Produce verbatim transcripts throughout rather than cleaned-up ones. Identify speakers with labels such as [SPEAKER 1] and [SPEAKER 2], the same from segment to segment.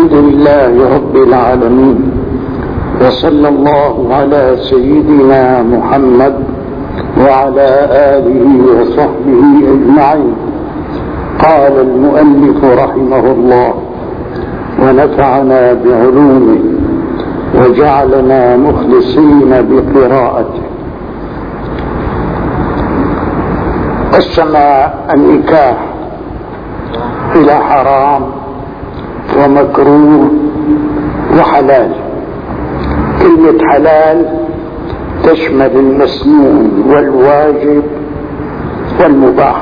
[SPEAKER 1] الحمد لله رب العالمين، وصلى الله على سيدنا محمد وعلى آله وصحبه أجمعين. قال المؤلف رحمه الله: ونفعنا بعلومه وجعلنا مخلصين بقراءته. قسم النكاح إلى حرام ومكروه وحلال. كلمة حلال تشمل المسنون والواجب والمباح،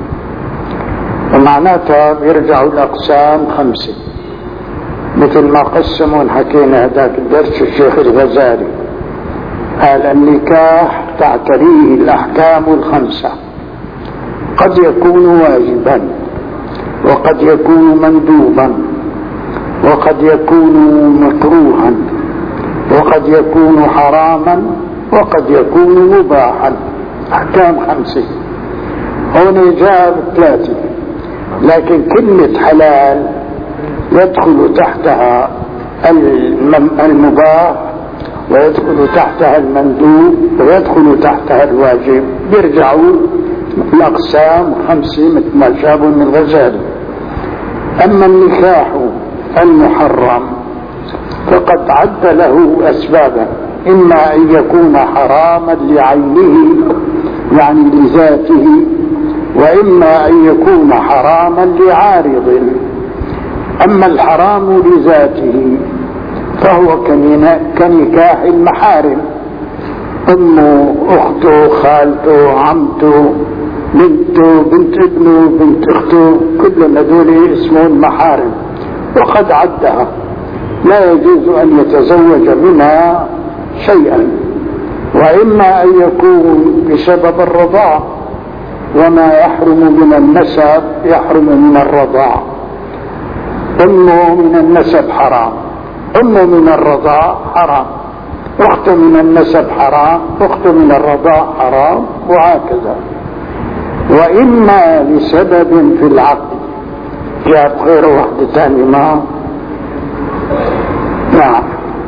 [SPEAKER 1] ومعناتها بيرجع الأقسام خمسة مثل ما قسموا حكينا هذاك الدرس الشيخ الغزالي. قال النكاح تعتريه الأحكام الخمسة، قد يكون واجبا وقد يكون مندوبا وقد يكون مكروها وقد يكون حراما وقد يكون مباحا. أحكام خمسة هنا جاء ثلاثة، لكن كلمة حلال يدخل تحتها المباح ويدخل تحتها المندوب ويدخل تحتها الواجب. بيرجعوا الأقسام خمسة مثل ما جابوا من الغزالي. أما النكاح المحرم فقد عد له أسبابا، إما أن يكون حراما لعينه يعني لذاته، وإما أن يكون حراما لعارض. أما الحرام لذاته فهو كنكاح المحارم، أمه، أخته، خالته، عمته، بنته، بنت ابنه، بنت أخته، كل هذول اسمهم محارم، وقد عدها. لا يجوز أن يتزوج منها شيئا، وإما أن يكون بسبب الرضاع، وما يحرم من النسب يحرم من الرضاع. أمه من النسب حرام، أمه من الرضاع حرام، أخته من النسب حرام، أخته من الرضاع حرام، وهكذا. وإما لسبب في العقد، جاءت غير واحدة ثانية ما نعم.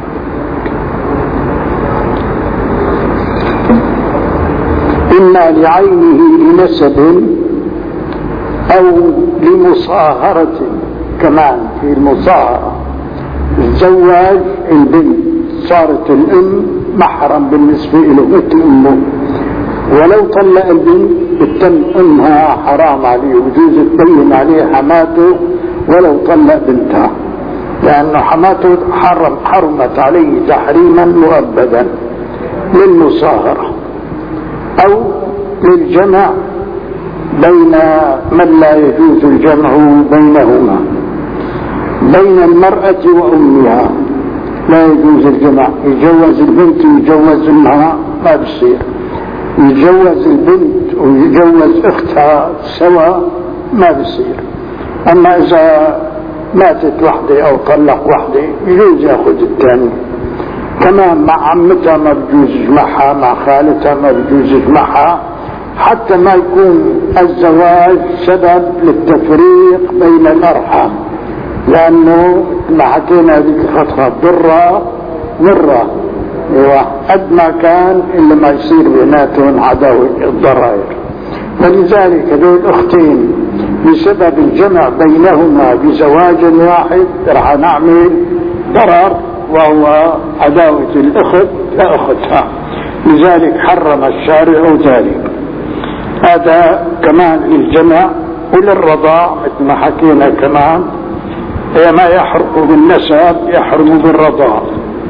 [SPEAKER 1] إما لعينه لنسب أو لمصاهرة، كمان في المصاهرة الزواج البنت صارت الأم محرم بالنسبة له مثل أمه، ولو طلق البنت بتم أمها حرام عليه، وجوز تبين عليه حماته ولو طلق بنتها، لأن حماته حرم حرمت عليه تحريما مؤبدا للمصاهرة أو للجمع بين من لا يجوز الجمع بينهما، بين المرأة وأمها لا يجوز الجمع. يجوز البنت ويجوز أمها ما بصير، يجوز البنت ويجوز أختها سوا ما بصير. أما إذا ماتت وحدة أو طلق وحدة يجوز يأخذ الثاني. كمان مع عمتها ما بجوز يجمعها، مع خالتها ما بجوز يجمعها، حتى ما يكون الزواج سبب للتفريق بين الأرحام، لأنه ما حكينا ذيك الفترة ضرة مرة قد ما كان إلا ما يصير بيناتهم عداوة الضرائر. فلذلك هذول الأختين بسبب الجمع بينهما بزواج واحد رح نعمل ضرر، وهو عداوة الأخت لأختها، لذلك حرم الشارع ذلك. هذا كمان للجمع وللرضاع مثل ما حكينا. كمان ما يحرم بالنسب يحرم بالرضاع.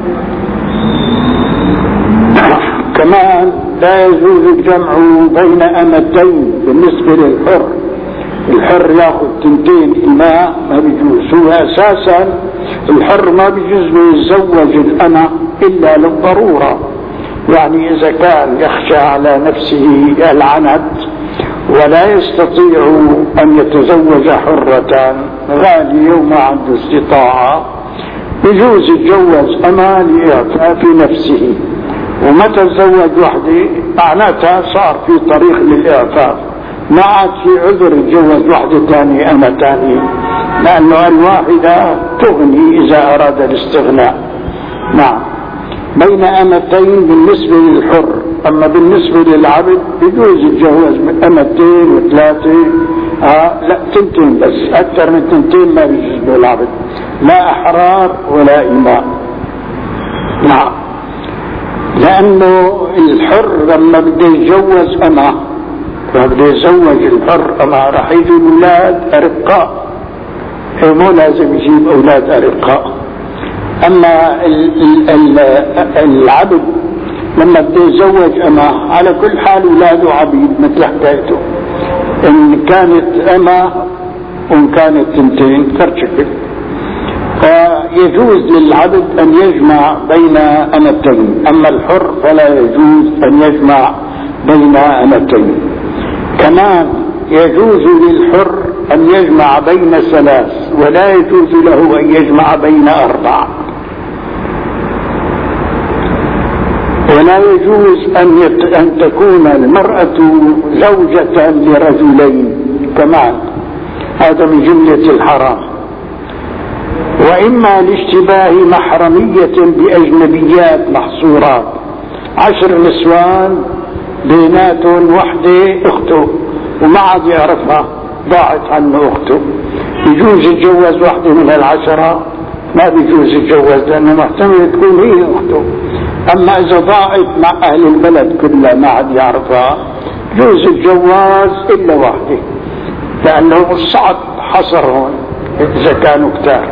[SPEAKER 1] كمان لا يجوز الجمع بين أمتين بالنسبة للحر. الحر ياخذ تنتين إماء ما بيجوز. هو أساسا الحر ما بيجوز يتزوج الأمة إلا للضرورة، يعني إذا كان يخشى على نفسه العنت ولا يستطيع أن يتزوج حرة غالية وما عنده استطاعة، يجوز يتجوز أمة لإعفاف نفسه. ومتى تزوج وحده معناتها صار في طريق للإعفاف، ما عاد في عذر يتجوز وحده ثانية أمة ثانية، لأنه الواحدة تغني إذا أراد الاستغناء. نعم. بين أمتين بالنسبة للحر، أما بالنسبة للعبد يجوز الجواز أمتين وثلاثة، آه لا تنتين بس، أكثر من تنتين ما بيجوز للعبد، لا أحرار ولا إماء. نعم. لأنه الحر لما بده يتجوز أما فبده يزوج الحر أما راح يجي أولاد أرقاء، مو لازم يجيب أولاد أرقاء. أما العبد لما بده يزوج أما على كل حال أولاده عبيد مثل حكايته، إن كانت أما وإن كانت تنتين فرشكل. فيجوز للعبد أن يجمع بين أمتين، أما الحر فلا يجوز أن يجمع بين أمتين. كمان يجوز للحر أن يجمع بين ثلاث، ولا يجوز له أن يجمع بين أربع، ولا يجوز أن, يت... أن تكون المرأة زوجة لرجلين كمان، هذا من جملة الحرام. وإما لاشتباه محرمية بأجنبيات محصورات، عشر نسوان بيناتهم وحدة أخته وما عاد يعرفها، ضاعت عنه أخته، يجوز يتجوز واحدة من العشرة؟ ما بيجوز يتجوز، لأنه محتمل تكون هي أخته. أما إذا ضاعت مع أهل البلد كلها ما عاد يعرفها، يجوز الجواز إلا واحدة، لأنه الصعب حصرهم إذا كانوا كتار.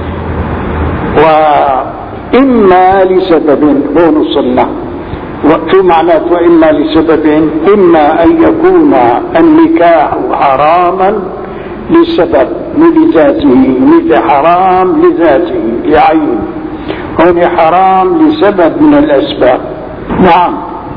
[SPEAKER 1] وإما لسبب، هون وصلنا شو معنات وإما لسبب؟ إما أن يكون النكاح حراما لسبب لذاته، مثل حرام لذاته لعين، هون حرام لسبب من الأسباب. نعم.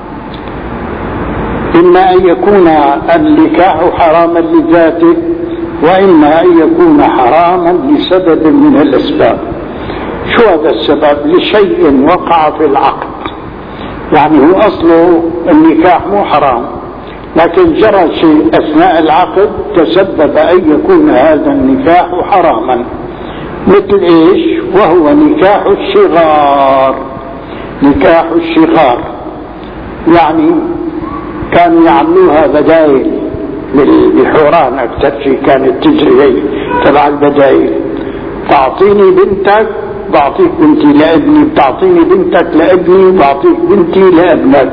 [SPEAKER 1] إما أن يكون النكاح حراما لذاته، وإما أن يكون حراما لسبب من الأسباب. شو هذا السبب؟ لشيء وقع في العقد، يعني هو أصله النكاح مو حرام، لكن جرى شيء أثناء العقد تسبب أن يكون هذا النكاح حراما. مثل إيش؟ وهو نكاح الشغار. نكاح الشغار يعني كانوا يعملوها بدايل للحوران، أكثر شيء كانت تجري هي تبع البدايل، تعطيني بنتك بعطيك بنتي لابني، بتعطيني بنتك لابني بعطيك بنتي لابنك،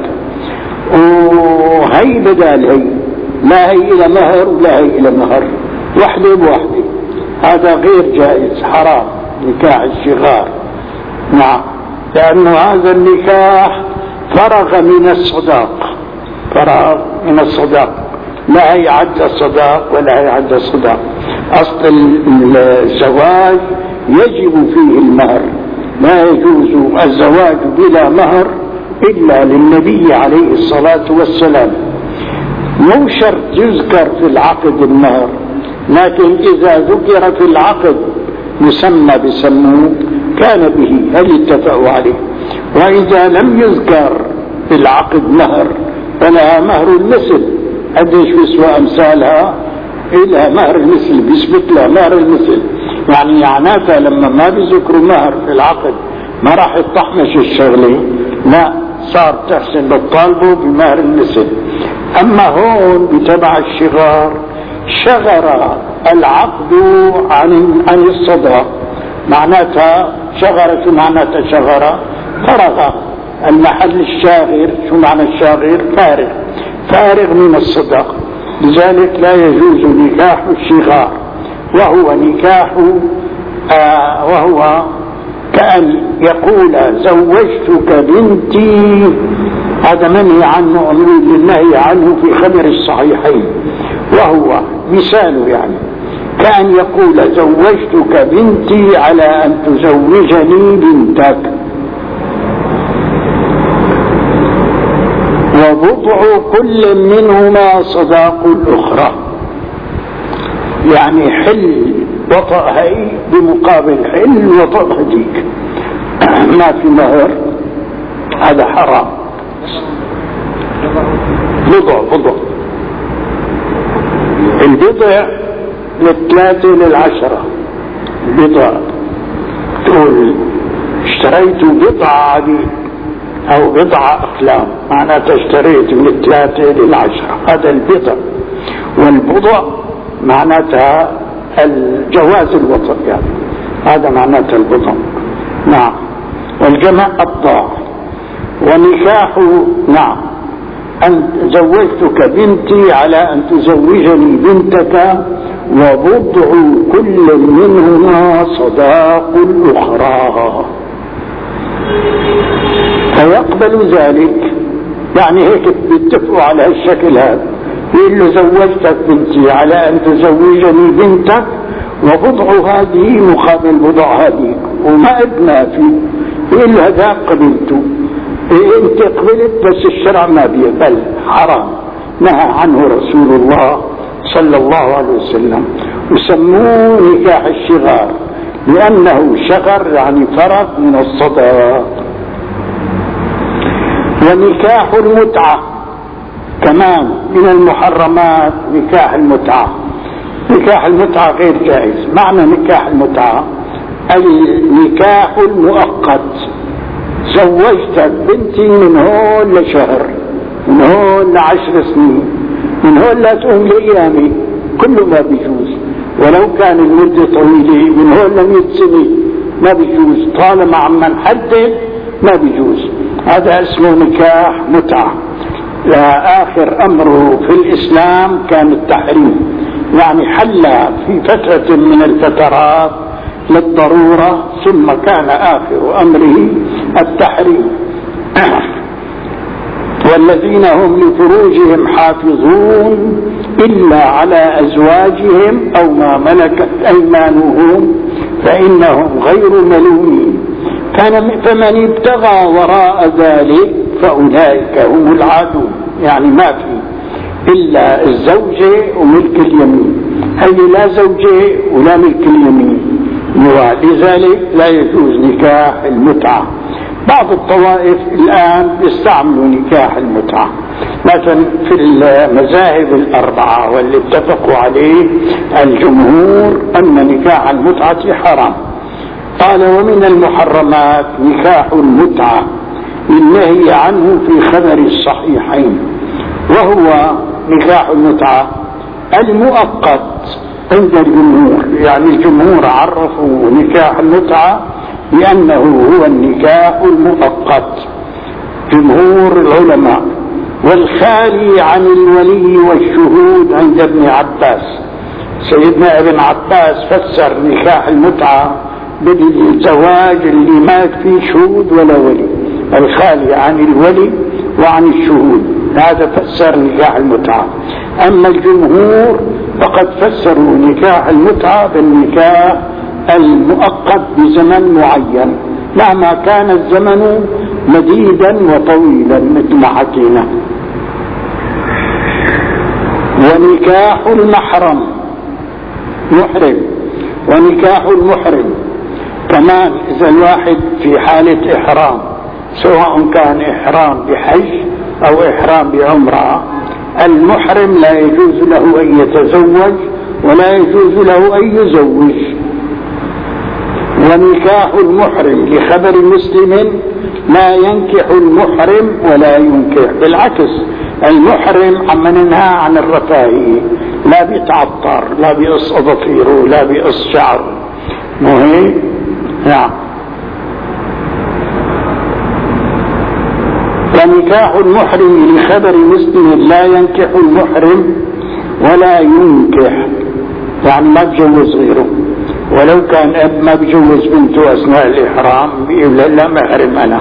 [SPEAKER 1] وهي بدال هي، لا هي الى مهر ولا هي الى مهر، وحده بوحده. هذا غير جائز، حرام نكاح الشغار. نعم. لأنه هذا النكاح فرغ من الصداق، فرغ من الصداق، لا هي عد الصداق ولا هي عد الصداق. أصل الزواج يجب فيه المهر، لا يجوز الزواج بلا مهر إلا للنبي عليه الصلاة والسلام. مو شرط يذكر في العقد المهر، لكن إذا ذكر في العقد مسمى بسموه كان به، هل اتفقوا عليه. وإذا لم يذكر في العقد مهر فلها مهر المثل. قديش بيسوى أمثالها؟ إلها مهر المثل، بيثبت لها مهر المثل. يعني معناتها لما ما بيذكروا مهر في العقد ما راح يطحمش الشغلة، لا، صار تحسن بالطالبه بمهر المثل. أما هون بتبع الشغار شغر العقد عن عن الصداق، معناتها شغر. شو معناتها شغر؟ فرغ المحل الشاغر. شو معنى الشاغر؟ فارغ، فارغ من الصداق. لذلك لا يجوز نكاح الشغار، وهو نكاح آه وهو كأن يقول زوجتك بنتي، هذا منهي عنه، النهي عنه في خبر الصحيحين، وهو مثال يعني كأن يقول زوجتك بنتي على أن تزوجني بنتك. ووضع كل منهما صداق الأخرى، يعني حل وطأ هي بمقابل حل وطأ هديك، ما في مهر، هذا حرام. بضع بضع البضع للثلاثة للعشرة بضع، تقول اشتريت بضع عبيد أو بضع أقلام، معناتها اشتريت من الثلاثة للعشرة، هذا البضع. والبضع معناتها الجواز الوطن، يعني هذا معناتها البضع. نعم. والجمع الضاع. ونكاح نعم أن زوجتك بنتي على أن تزوجني بنتك، وبضع كل منهما صداق الأخرى، فيقبل ذلك. يعني هيك بيتفقوا على هالشكل هذا، يقول له زوجتك بنتي على أن تزوجني بنتك، وبضع هذه مقابل بضع هذه، وما ادنى فيه. يقول له هذا قبلته، إيه انت قبلت بس الشرع ما بيقبل، حرام، نهى عنه رسول الله صلى الله عليه وسلم، وسموه نكاح الشغار، لأنه شغر يعني فرق من الصداق. ونكاح المتعة كمان من المحرمات، نكاح المتعة. نكاح المتعة غير جائز. معنى نكاح المتعة النكاح المؤقت، زوجتك بنتي من هون لشهر، من هون لعشر سنين، من هون لا تقوم لأيامي، كله ما بيجوز. ولو كان المدة طويلة من هون لمئة سنة ما بيجوز، طالما عم نحدد ما بيجوز. هذا اسمه نكاح متعة. لآخر أمره في الإسلام كان التحريم، يعني حل في فترة من الفترات للضرورة، ثم كان آخر أمره التحريم. والذين هم لفروجهم حافظون إلا على أزواجهم أو ما ملكت أيمانهم فإنهم غير ملومين، فمن ابتغى وراء ذلك فأولئك هم العادون. يعني ما في إلا الزوجة وملك اليمين، هي لا زوجة ولا ملك اليمين، لذلك لا يجوز نكاح المتعة. بعض الطوائف الآن يستعملوا نكاح المتعة، مثلا في المذاهب الأربعة واللي اتفقوا عليه الجمهور أن نكاح المتعة حرام. قال ومن المحرمات نكاح المتعة النهي عنه في خبر الصحيحين، وهو نكاح المتعة المؤقت عند الجمهور. يعني الجمهور عرفوا نكاح المتعة لأنه هو النكاح المؤقت، جمهور العلماء. والخالي عن الولي والشهود عند ابن عباس. سيدنا ابن عباس فسر نكاح المتعة بالزواج اللي ما فيه شهود ولا ولي، الخالي عن الولي وعن الشهود، هذا فسر نكاح المتعة. أما الجمهور فقد فسروا نكاح المتعة بالنكاح المؤقت بزمن معين، مهما كان الزمن مديدا وطويلا مثل ما حكينا. ونكاح المحرم محرم، ونكاح المحرم كمان إذا الواحد في حالة إحرام، سواء كان إحرام بحج أو إحرام بعمرة، المحرم لا يجوز له أن يتزوج ولا يجوز له أن يزوج. ونكاح المحرم لخبر مسلم لا ينكح المحرم ولا ينكح، بالعكس المحرم عم ننهى عن الرفاهية، لا بيتعطر، لا بيقص أظافيره، لا بيقص شعره، مهم. نعم. ونكاح المحرم لخبر مسلم لا ينكح المحرم ولا ينكح، يعني ما بجوز غيره، ولو كان اب ما بجوز بنته اثناء الاحرام بيقول لا محرم انا.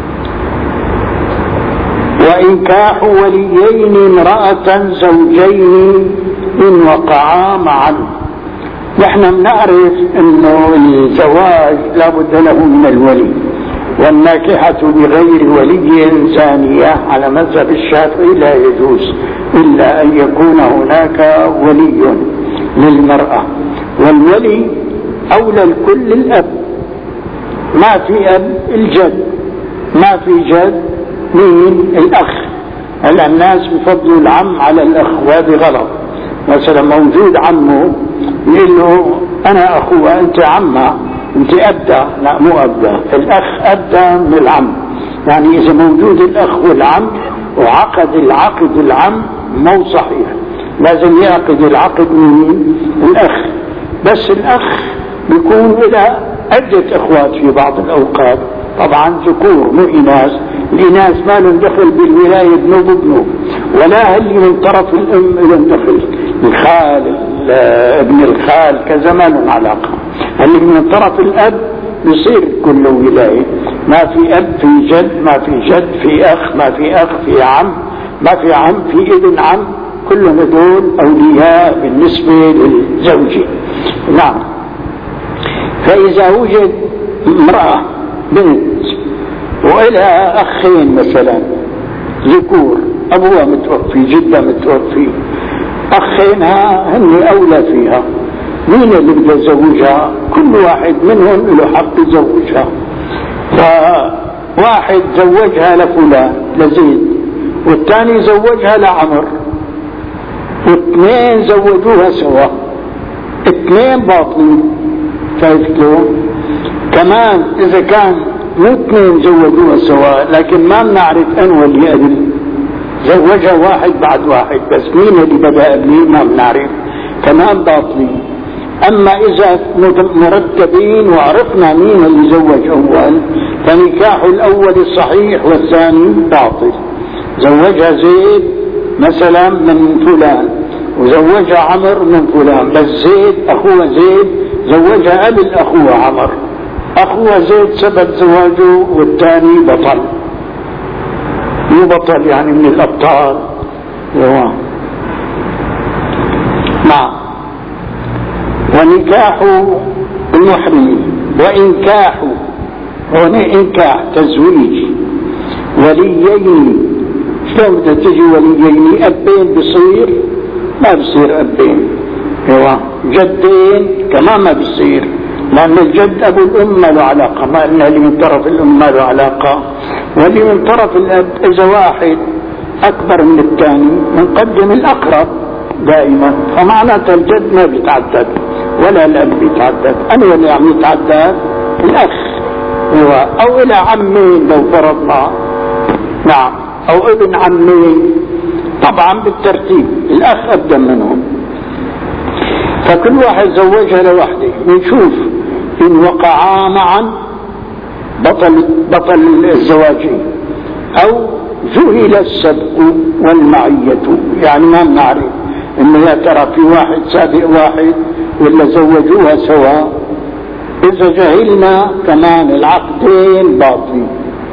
[SPEAKER 1] وانكاح وليين امرأة زوجين ان وقعا معا. نحن بنعرف انه الزواج لا بد له من الولي، والناكحة بغير ولي زانية على مذهب الشافعي لا يجوز إلا أن يكون هناك ولي للمرأة، والولي أولى الكل الأب، ما في أب الجد، ما في جد مين الأخ. هلا الناس بفضلوا العم على الأخ، وهذه غلط. مثلا موجود عمه يقول له أنا أخوه أنت عمه أنت أبدا، لا مو أبدا، الأخ أبدا من العم. يعني إذا موجود الأخ والعم وعقد العقد العم مو صحيح، لازم يعقد العقد من الأخ. بس الأخ بيكون له عدة إخوات في بعض الأوقات، طبعا ذكور مو إناث. الإناث ما لهم دخل بالولاية ابنه بابنه، ولا اللي من طرف الأم لهم دخل، الخال ابن الخال كذا ما لهم علاقة. اللي من طرف الأب بيصير كله ولاية، ما في أب في جد، ما في جد في أخ، ما في أخ في عم، ما في عم في ابن عم، كلهم هذول أولياء بالنسبة للزوجة. نعم. فإذا وجد امرأة بنت وإلها أخين مثلا ذكور، أبوها متوفي جدها متوفي، أخينها هن أولى فيها، مين اللي بده يزوجها؟ كل واحد منهم له حق يزوجها. فواحد زوجها لفلان لزيد، والثاني زوجها لعمر، واثنين زوجوها سوا، اثنين باطلين. فايتلو كمان إذا كان مو اثنين زوجوها سوا لكن ما بنعرف أنه اللي قبل، زوجها واحد بعد واحد، بس مين اللي بدأ قبليه ما بنعرف، كمان باطلين. أما إذا مرتبين وعرفنا مين اللي زوج أول فنكاح الأول الصحيح والثاني باطل. زوجها زيد مثلا من فلان وزوجها عمر من فلان، بس زيد أخوها زيد زوجها قبل أخوها عمر، أخوها زيد سبب زواجه والثاني بطل، مو بطل يعني من الأبطال. نعم. ونكاح المحرم وإنكاح، هنا إنكاح تزويج وليين. شلون بدها تجي وليين؟ أبين بصير؟ ما بصير أبين. جدين كمان ما بصير، لأن الجد أبو الأم ما له علاقة، ما إن اللي من طرف الأم ما له علاقة، واللي من طرف الأب إذا واحد أكبر من الثاني نقدم الأقرب دائما، فمعناته الجد ما بيتعدد ولا الأب بيتعدد. أنا اللي عم يتعدد الأخ هو، أو إلى عمين لو فرضنا، نعم، أو ابن عمين، طبعا بالترتيب الأخ أقدم منهم. فكل واحد زوجها لوحده، بنشوف إن وقعا معا بطل بطل الزواجين، أو جهل السبق والمعية، يعني ما بنعرف إنه يا ترى في واحد سابق واحد ولا زوجوها سوا. إذا جهلنا كمان العقدين باطلين.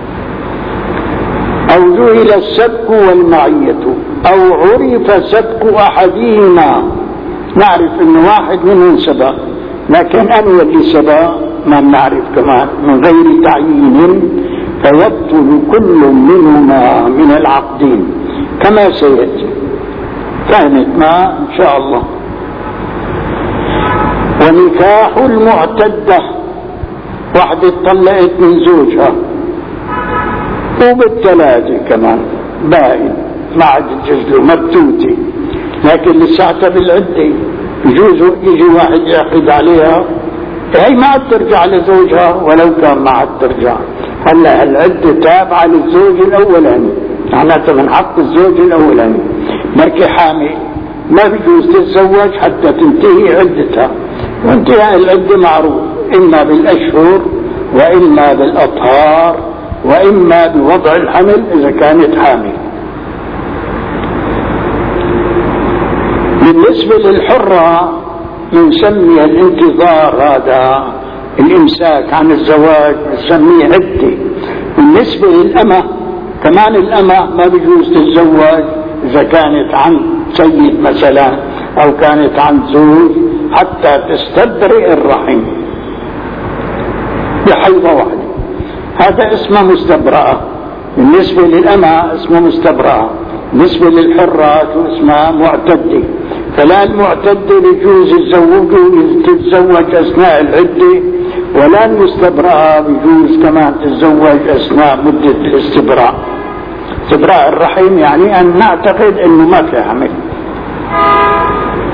[SPEAKER 1] أو جهل السبق والمعية، أو عرف سبق أحدهما، نعرف إنه واحد منهم سبق لكن أنا اللي سبق ما نعرف كمان من غير تعيين، فيبطل كل منهما من العقدين كما سيأتي. كانت ما إن شاء الله. ونكاح المعتدة، واحدة طلقت من زوجها وبالثلاثة كمان باين ما عاد تجزله مبتوتة، لكن لساتها بالعدة، يجوز يجي واحد يعقد عليها هي ما عاد ترجع لزوجها ولو كان ما عاد ترجع. هلا العدة تابعة للزوج الأولاني، معناتها من حق الزوج الأولاني. مركي حامل ما بيجوز تتزوج حتى تنتهي عدتها، وانتهاء العدة معروف إما بالأشهر وإما بالأطهار وإما بوضع الحمل إذا كانت حامل. بالنسبة للحرة نسمي الانتظار هذا الإمساك عن الزواج نسميه عدة. بالنسبة للأمة كمان الأمة ما بيجوز تتزوج إذا كانت عن سيد مثلا أو كانت عن زوج حتى تستبرئ الرحم بحيضة واحدة، هذا اسمه مستبرأة. بالنسبة للأمة اسمه مستبرأة، بالنسبة للحرة اسمها معتدة. فلا المعتدة يجوز الزوج تتزوج أثناء العدة، ولا المستبرأة يجوز كمان تتزوج أثناء مدة الاستبراء. استبراء الرحم يعني أن نعتقد أنه ما في حمل.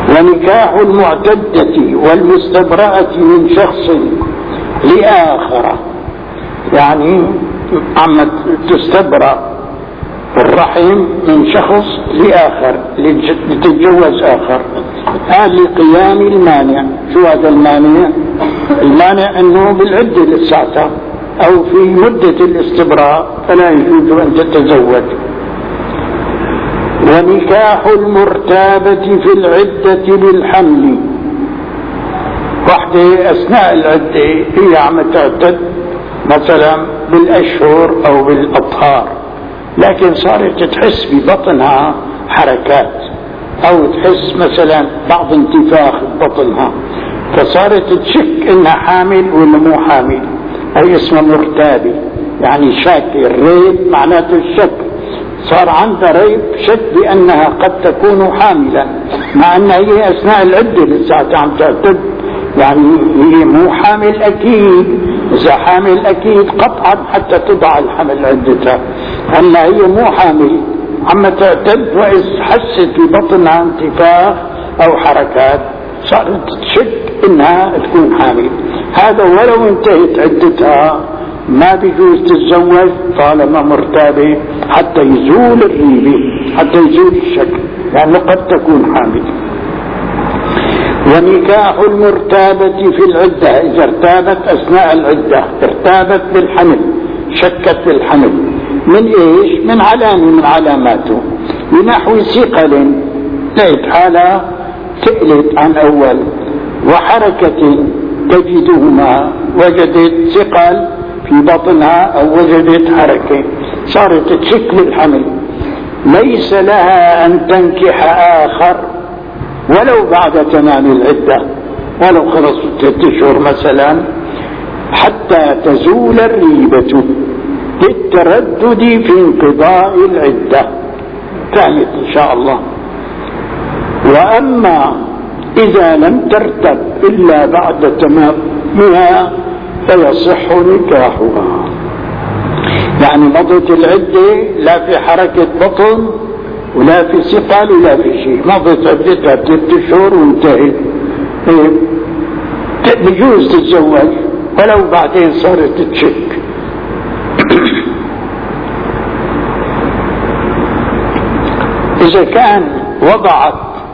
[SPEAKER 1] ونكاح المعتدة والمستبرأة من شخص لآخر، يعني عم تستبرأ الرحم من شخص لآخر لتتجوز آخر، هذا لقيام المانع. شو هذا المانع؟ المانع أنه بالعدة للساعة أو في مدة الاستبراء فلا يجوز أن تتزوج. ونكاح المرتابة في العدة بالحمل، وحدة أثناء العدة هي عم تعتد مثلا بالأشهر أو بالأطهار، لكن صارت تحس ببطنها حركات أو تحس مثلا بعض انتفاخ ببطنها، فصارت تشك إنها حامل ولا مو حامل، هي اسمها مرتابة، يعني شاك. الريب معناته الشك، صار عندها ريب شك بأنها قد تكون حاملا، مع أنها هي أثناء العدة لسه عم تعتد، يعني هي مو حامل أكيد. إذا حامل أكيد قطعا حتى تضع الحمل عدتها، أما هي مو حامل عم تعتد، وإذ حست ببطنها انتفاخ أو حركات صارت تشك إنها تكون حامل. هذا ولو انتهت عدتها ما بيجوز تتزوج طالما مرتابة حتى يزول الريبة، حتى يزول الشك، لأنه قد تكون حامل. ونكاح المرتابة في العدة، إذا ارتابت أثناء العدة، ارتابت بالحمل، شكت بالحمل، من إيش؟ من علامة من علاماته، بنحو ثقل، لقيت حالة ثقلت عن أول، وحركة تجدهما، وجدت ثقل في بطنها أو وجدت حركة، صارت تشك بالحمل، ليس لها أن تنكح آخر ولو بعد تمام العدة، ولو خلصت ستة أشهر مثلا، حتى تزول الريبة للتردد في انقضاء العدة، كانت إن شاء الله. وأما إذا لم ترتب إلا بعد تمامها فيصح نكاحها، يعني مضت العدة لا في حركة بطن ولا في ثقل ولا في شيء، مضت عدتها ثلاثة أشهر وانتهت، بجوز تتزوج ولو بعدين صارت تشك. إذا كان وضعت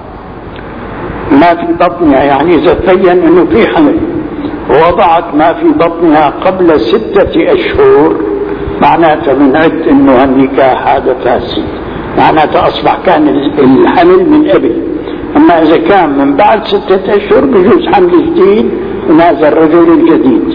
[SPEAKER 1] ما في بطنها، يعني إذا تبين أنه في حمل ووضعت ما في بطنها قبل ستة أشهر، معناته من عد أنه النكاح هذا فاسد، معناته أصبح كان الحمل من قبل. أما إذا كان من بعد ستة أشهر بجوز حمل جديد من هذا الرجل الجديد.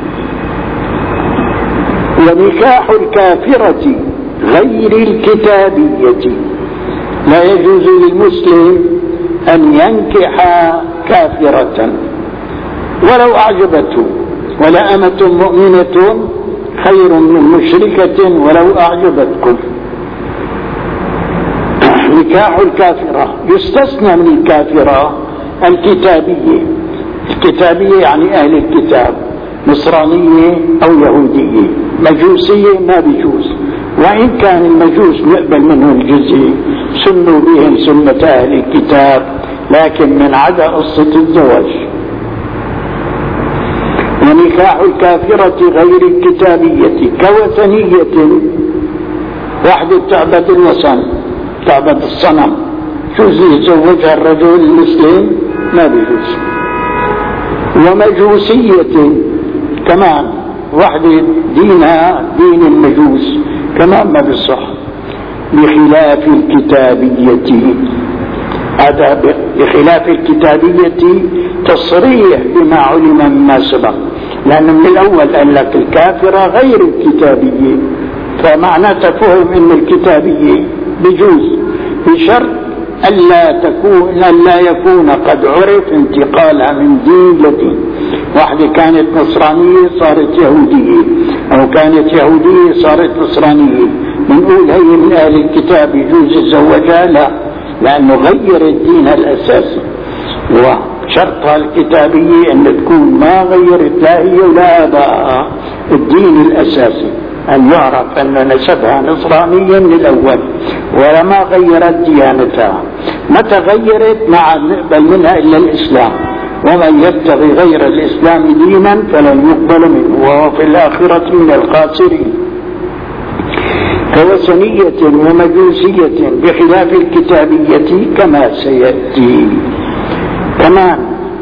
[SPEAKER 1] ونكاح الكافرة غير الكتابية، لا يجوز للمسلم أن ينكح كافرة ولو أعجبته، ولا أمة مؤمنة خير من مشركة ولو أعجبتكم. نكاح الكافرة يستثنى من الكافرة الكتابية، الكتابية يعني أهل الكتاب، نصرانية أو يهودية، مجوسية ما بيجوز، وإن كان المجوس نقبل منهم الجزية، سنوا بهم سنة أهل الكتاب، لكن من عدا قصة الزواج. ونكاح الكافرة غير الكتابية كوثنية، واحدة تعبد الوثن، تعبد الصنم، جوز يتزوجها الرجل المسلم ما بيجوز. ومجوسية كمان، واحدة دينها دين المجوس كمان ما بيصح، بخلاف الكتابية. هذا بخلاف الكتابية تصريح بما علم مما سبق، لأن من الأول قال لك الكافرة غير الكتابية، فمعنى تفهم أن الكتابية بجوز بشرط ألا تكون ألا يكون قد عرف انتقالها من دين لدين. واحدة كانت نصرانية صارت يهودية، أو كانت يهودية صارت نصرانية، بنقول هي من أهل الكتاب يجوز يتزوجها؟ لا، لأنه غير الدين الأساسي، وشرطها الكتابية أن تكون ما غيرت لا هي ولا آبائها الدين الأساسي. أن يعرف أن نسبها نصرانيا للأول ولما غيرت ديانتها. متى غيرت؟ ما نقبل منها إلا الإسلام، ومن يبتغي غير الإسلام دينا فلن يقبل منه وهو في الآخرة من الخاسرين. كوثنية ومجوسية بخلاف الكتابية كما سيأتي. كمان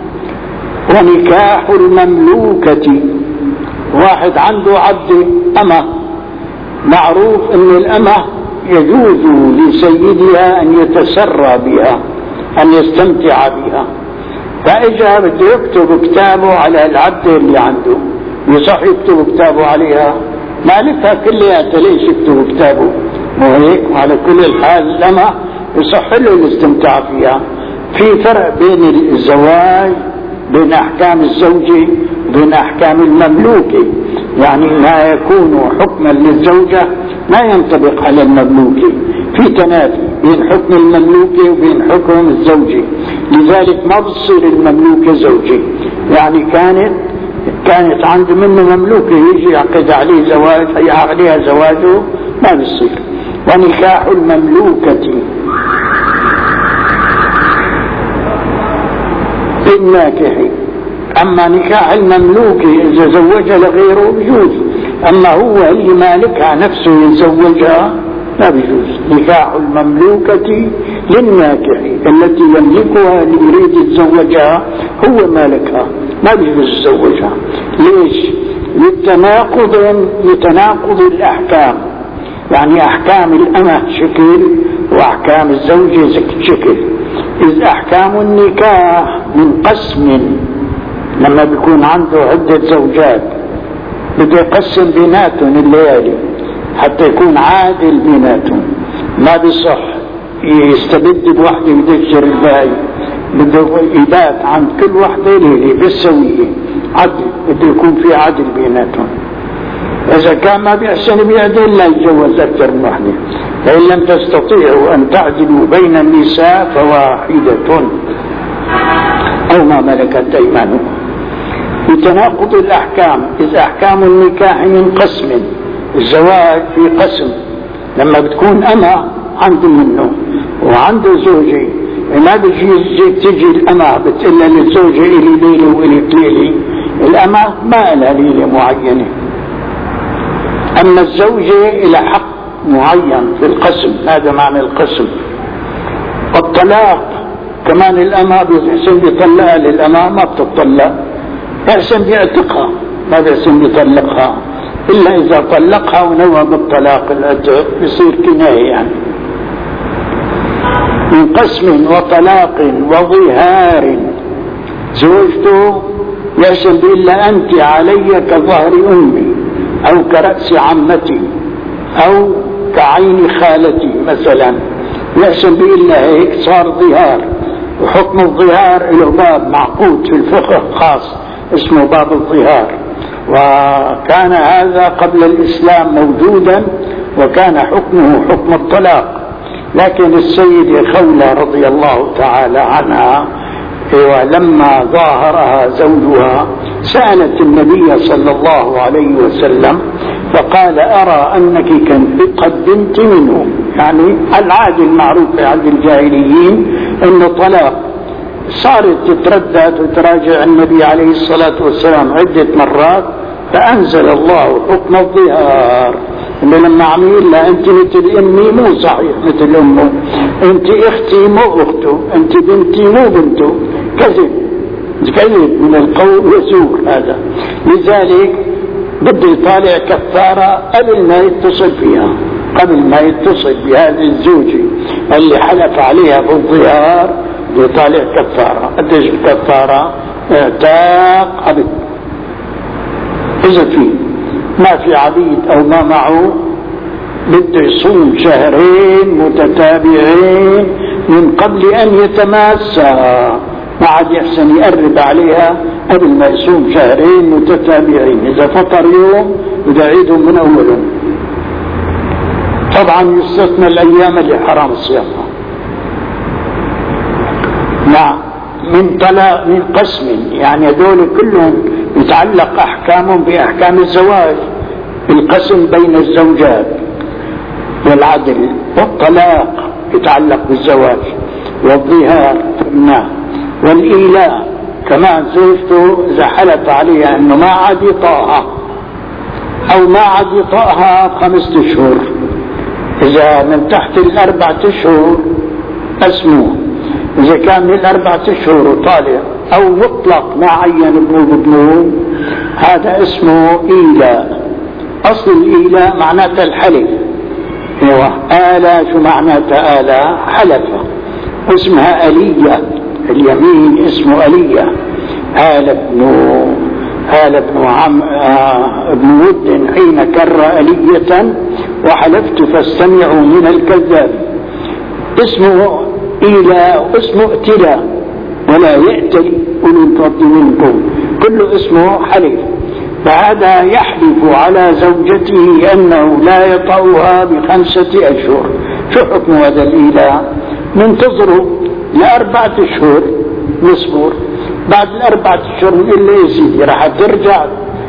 [SPEAKER 1] ونكاح المملوكة، واحد عنده عبد أمة، معروف أن الأمة يجوز لسيدها أن يتسرى بها، أن يستمتع بها، فإجا بده يكتب كتابه على العبد اللي عنده، يصح يكتب كتابه عليها؟ مالكها كلياتها ليش يكتب كتابه؟ وهيك على كل الحال الأمة يصح له الاستمتاع فيها. في فرق بين الزواج، بين أحكام الزوجة وبين أحكام المملوكة، يعني ما يكون حكما للزوجة ما ينطبق على المملوكة، في تنافي بين حكم المملوكة وبين حكم الزوجة، لذلك ما بتصير المملوكة زوجة. يعني كانت كانت عنده منه مملوكة يجي يعقد عليه زواج يعقد عليها زواجه ما بيصير. ونكاح المملوكة بالناكح، أما نكاح المملوكة إذا زوجها لغيره بيجوز، أما هو اللي مالكها نفسه يتزوجها لا بيجوز. نكاح المملوكة للناكح التي يملكها اللي يريد يتزوجها هو مالكها ما بيجوز يتزوجها. ليش؟ للتناقض، لتناقض الأحكام، يعني أحكام الأمة شكل وأحكام الزوجة شكل. إذ أحكام النكاح من قسم، لما بيكون عنده عدة زوجات بده يقسم بيناتهم الليالي حتى يكون عادل بيناتهم، ما بيصح يستبد بوحدة ويدجر الباقي، بده يبات عند كل وحدة ليلة بالسوية، عدل، بده يكون في عدل بيناتهم. إذا كان ما بيحسن بيعدل لا يتجوز أكثر من وحدة. فإن لم تستطيعوا أن تعدلوا بين النساء فواحدة أو ما ملكت أيمانكم. بتناقض الأحكام، إذ أحكام النكاح من قسم، الزواج في قسم، لما بتكون أمة عنده منه وعنده زوجي، ما بيجي تجي الأمة بتقول للزوجة إلي ليلة وإلي ليلة، الأمة ما لها ليلة معينة، أما الزوجة إلى حق معين في القسم، هذا معنى القسم. والطلاق كمان الأمة بيحسن بيطلقها للأمة ما بتطلق، بيحسن بيعتقها ما بيحسن بيطلقها إلا إذا طلقها ونوى بالطلاق العتق بيصير كناية. يعني من قسم وطلاق وظهار، زوجته يحسن بإلا أنت علي كظهر أمي أو كرأس عمتي أو كعين خالتي مثلا، يحسن بإلا هيك صار ظهار. وحكم الظهار له باب معقود في الفقه خاص اسمه باب الظهار، وكان هذا قبل الإسلام موجودا وكان حكمه حكم الطلاق. لكن السيدة خولة رضي الله تعالى عنها لما ظاهرها زوجها سألت النبي صلى الله عليه وسلم فقال أرى أنك قد بنت منه، يعني العادة المعروفة عند الجاهليين أنه طلاق. صارت تتردد وتراجع النبي عليه الصلاة والسلام عدة مرات، فأنزل الله حكم الظهار، إنه لما عم يقول لها أنت مثل أمي مو صحيح مثل أمه، أنت أختي مو أخته، أنت بنتي مو بنته، كذب كذب من القول وزور هذا. لذلك بده يطالع كفارة قبل ما يتصل فيها، قبل ما يتصل بهذه الزوجة اللي حلف عليها بالظهار يطالع كفارة. قديش الكفارة؟ اعتاق عبد، إذا في ما في عبيد أو ما معه بده يصوم شهرين متتابعين من قبل أن يتماسى، ما عاد يحسن يقرب عليها قبل ما يصوم شهرين متتابعين. إذا فطر يوم بده يعيدهم من أولهم. طبعا يستثنى الأيام اللي حرام صيامها. نعم، من طلاق من قسم، يعني هذول كلهم يتعلق أحكامهم بأحكام الزواج. القسم بين الزوجات والعدل، والطلاق يتعلق بالزواج، والظهار تمنع، والإيلاء كمان زوجته إذا حلف عليها أنه ما عاد يطاها أو ما عاد يطاها خمسة أشهر، إذا من تحت الأربعة أشهر اسمه، إذا كان من الأربعة أشهر وطالع أو مطلق ما عين ابنه بابنه هذا اسمه إيلاء. أصل الإيلاء معناته الحلف. ايوه آلة، شو معناتها آلة؟ حلفة، اسمها آلية، اليمين اسمه آلية. آل ابن آل ابن عم آه ابن ود حين كر آلية وحلفت فاستمعوا من الكذاب. اسمه إيلاء، اسمه ائتلاء، ولا يأتل أولو الفضل منكم، كله اسمه حلف. فهذا يحلف على زوجته أنه لا يطأها بخمسة أشهر. شو حكم هذا الإيلاء؟ ننتظره لأربعة أشهر نصبر، بعد الأربعة أشهر نقول له يا سيدي راح ترجع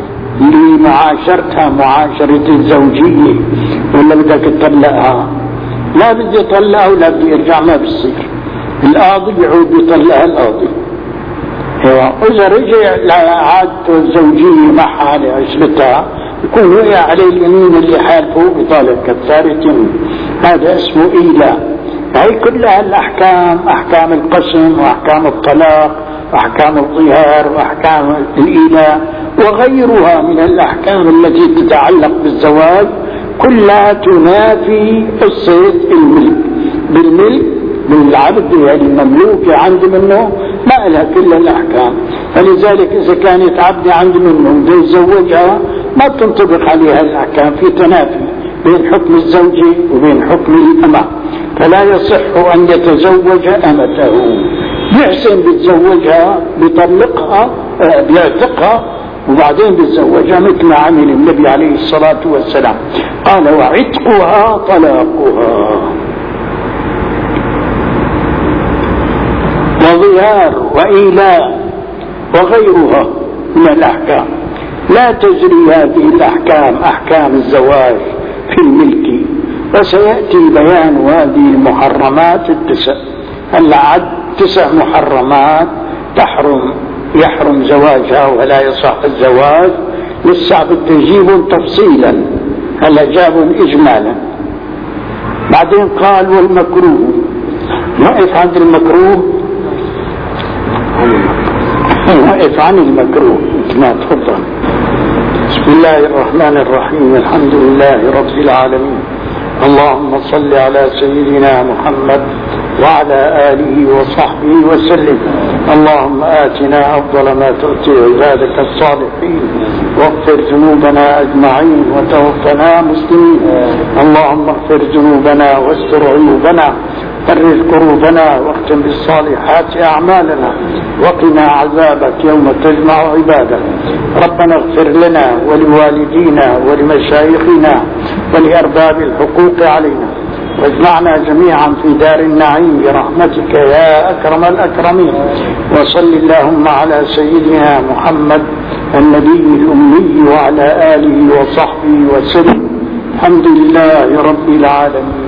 [SPEAKER 1] لمعاشرتها معاشرة الزوجية ولا بدك تطلقها؟ لا بدي أطلقها ولا بدي أرجع، ما بصير. القاضي بيعود بيطلقها القاضي. إذا رجع لعادته الزوجية معها لعشرتها يكون وقع عليه اليمين اللي حالفه بطالب كفارة. هذا اسمه إيلاء. هي كلها الأحكام، أحكام القسم وأحكام الطلاق وأحكام الظهار وأحكام الإيلاء وغيرها من الأحكام التي تتعلق بالزواج كلها تنافي قصة الملك. بالملك بالعبد يعني المملوك عند منه ما لها كل الأحكام. فلذلك إذا كانت عبد عند منه بده يتزوجها ما تنطبق عليها الأحكام، في تنافي بين حكم الزوجة وبين حكم الأمة، فلا يصح أن يتزوج أمته. بيحسن بيتزوجها بيطلقها بيعتقها وبعدين بيتزوجها مثل ما عمل النبي عليه الصلاة والسلام، قال وعتقها طلاقها. وظهار وإيلاء وغيرها من الأحكام لا تجري هذه الأحكام أحكام الزواج في الملك. وسيأتي بيان هذه المحرمات التسع. هلا عد تسع محرمات تحرم يحرم زواجها ولا يصح الزواج. لسه بده يجيبهم تفصيلا، هلا جابهم إجمالا. بعدين قال والمكروه، نقف عند المكروه، نقف عن المكروه. ما تفضل. بسم الله الرحمن الرحيم، الحمد لله رب العالمين، اللهم صل على سيدنا محمد وعلى آله وصحبه وسلم. اللهم آتنا أفضل ما تؤتي عبادك الصالحين، واغفر ذنوبنا أجمعين وتوفنا مسلمين. اللهم اغفر ذنوبنا واستر عيوبنا، فرج كروبنا، واختم بالصالحات أعمالنا، وقنا عذابك يوم تجمع عبادك. ربنا اغفر لنا ولوالدينا ولمشايخنا ولأرباب الحقوق علينا، واجمعنا جميعا في دار النعيم برحمتك يا أكرم الأكرمين. وصل اللهم على سيدنا محمد النبي الأمي وعلى آله وصحبه وسلم. الحمد لله رب العالمين.